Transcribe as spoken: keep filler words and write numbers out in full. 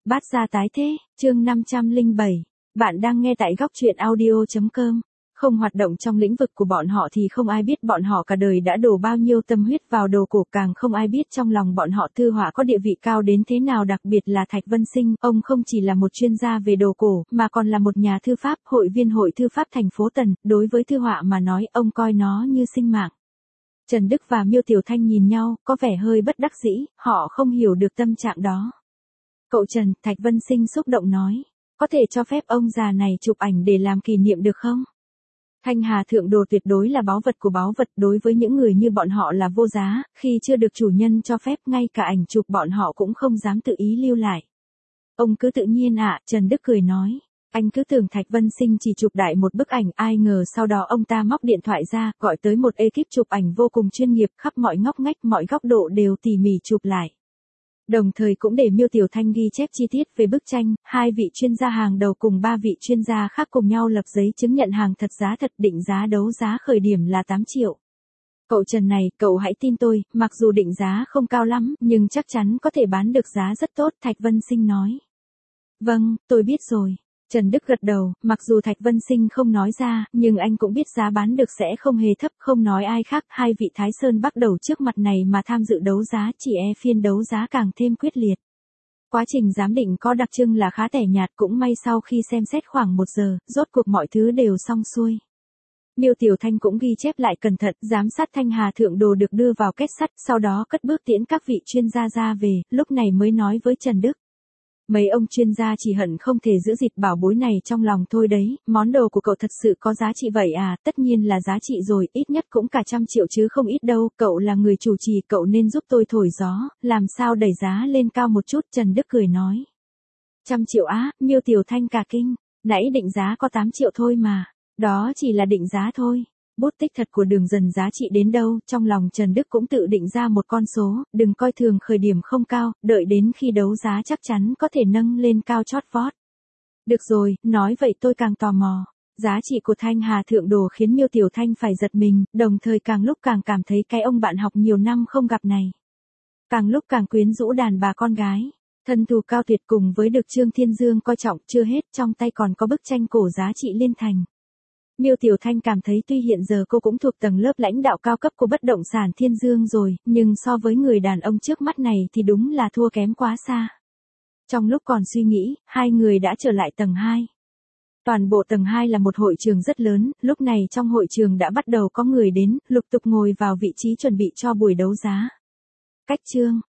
Bát gia tái thế, chương năm trăm lẻ bảy. Bạn đang nghe tại góc truyện audio chấm com. Không hoạt động trong lĩnh vực của bọn họ thì không ai biết bọn họ cả đời đã đổ bao nhiêu tâm huyết vào đồ cổ, càng không ai biết trong lòng bọn họ Thư Họa có địa vị cao đến thế nào, đặc biệt là Thạch Vân Sinh, ông không chỉ là một chuyên gia về đồ cổ, mà còn là một nhà thư pháp, hội viên hội thư pháp thành phố Tần, đối với Thư Họa mà nói, ông coi nó như sinh mạng. Trần Đức và Miêu Tiểu Thanh nhìn nhau, có vẻ hơi bất đắc dĩ, họ không hiểu được tâm trạng đó. Cậu Trần, Thạch Vân Sinh xúc động nói, có thể cho phép ông già này chụp ảnh để làm kỷ niệm được không? Thanh Hà Thượng Đồ tuyệt đối là báu vật của báu vật, đối với những người như bọn họ là vô giá, khi chưa được chủ nhân cho phép ngay cả ảnh chụp bọn họ cũng không dám tự ý lưu lại. Ông cứ tự nhiên ạ, à, Trần Đức cười nói. Anh cứ tưởng Thạch Vân Sinh chỉ chụp đại một bức ảnh, ai ngờ sau đó ông ta móc điện thoại ra, gọi tới một ekip chụp ảnh vô cùng chuyên nghiệp, khắp mọi ngóc ngách, mọi góc độ đều tỉ mỉ chụp lại. Đồng thời cũng để Miêu Tiểu Thanh ghi chép chi tiết về bức tranh, hai vị chuyên gia hàng đầu cùng ba vị chuyên gia khác cùng nhau lập giấy chứng nhận hàng thật giá thật, định giá đấu giá khởi điểm là tám triệu. Cậu Trần này, cậu hãy tin tôi, mặc dù định giá không cao lắm, nhưng chắc chắn có thể bán được giá rất tốt, Thạch Vân Sinh nói. Vâng, tôi biết rồi. Trần Đức gật đầu, mặc dù Thạch Vân Sinh không nói ra, nhưng anh cũng biết giá bán được sẽ không hề thấp, không nói ai khác, hai vị Thái Sơn bắt đầu trước mặt này mà tham dự đấu giá, chỉ e phiên đấu giá càng thêm quyết liệt. Quá trình giám định có đặc trưng là khá tẻ nhạt, cũng may sau khi xem xét khoảng một giờ, rốt cuộc mọi thứ đều xong xuôi. Miêu Tiểu Thanh cũng ghi chép lại cẩn thận, giám sát Thanh Hà Thượng Đồ được đưa vào kết sắt, sau đó cất bước tiễn các vị chuyên gia ra về, lúc này mới nói với Trần Đức. Mấy ông chuyên gia chỉ hận không thể giữ gìn bảo bối này trong lòng thôi đấy, món đồ của cậu thật sự có giá trị vậy à, tất nhiên là giá trị rồi, ít nhất cũng cả trăm triệu chứ không ít đâu, cậu là người chủ trì, cậu nên giúp tôi thổi gió, làm sao đẩy giá lên cao một chút, Trần Đức cười nói. Trăm triệu á, Miêu Tiểu Thanh cả kinh, nãy định giá có tám triệu thôi mà, đó chỉ là định giá thôi. Bút tích thật của Đường Dần giá trị đến đâu, trong lòng Trần Đức cũng tự định ra một con số, đừng coi thường khởi điểm không cao, đợi đến khi đấu giá chắc chắn có thể nâng lên cao chót vót. Được rồi, nói vậy tôi càng tò mò. Giá trị của Thanh Hà Thượng Đồ khiến Miêu Tiểu Thanh phải giật mình, đồng thời càng lúc càng cảm thấy cái ông bạn học nhiều năm không gặp này. Càng lúc càng quyến rũ đàn bà con gái. Thân thù cao tuyệt cùng với được Trương Thiên Dương coi trọng, chưa hết, trong tay còn có bức tranh cổ giá trị liên thành. Miêu Tiểu Thanh cảm thấy tuy hiện giờ cô cũng thuộc tầng lớp lãnh đạo cao cấp của bất động sản Thiên Dương rồi, nhưng so với người đàn ông trước mắt này thì đúng là thua kém quá xa. Trong lúc còn suy nghĩ, hai người đã trở lại tầng hai. Toàn bộ tầng hai là một hội trường rất lớn, lúc này trong hội trường đã bắt đầu có người đến, lục tục ngồi vào vị trí chuẩn bị cho buổi đấu giá. Cách chương,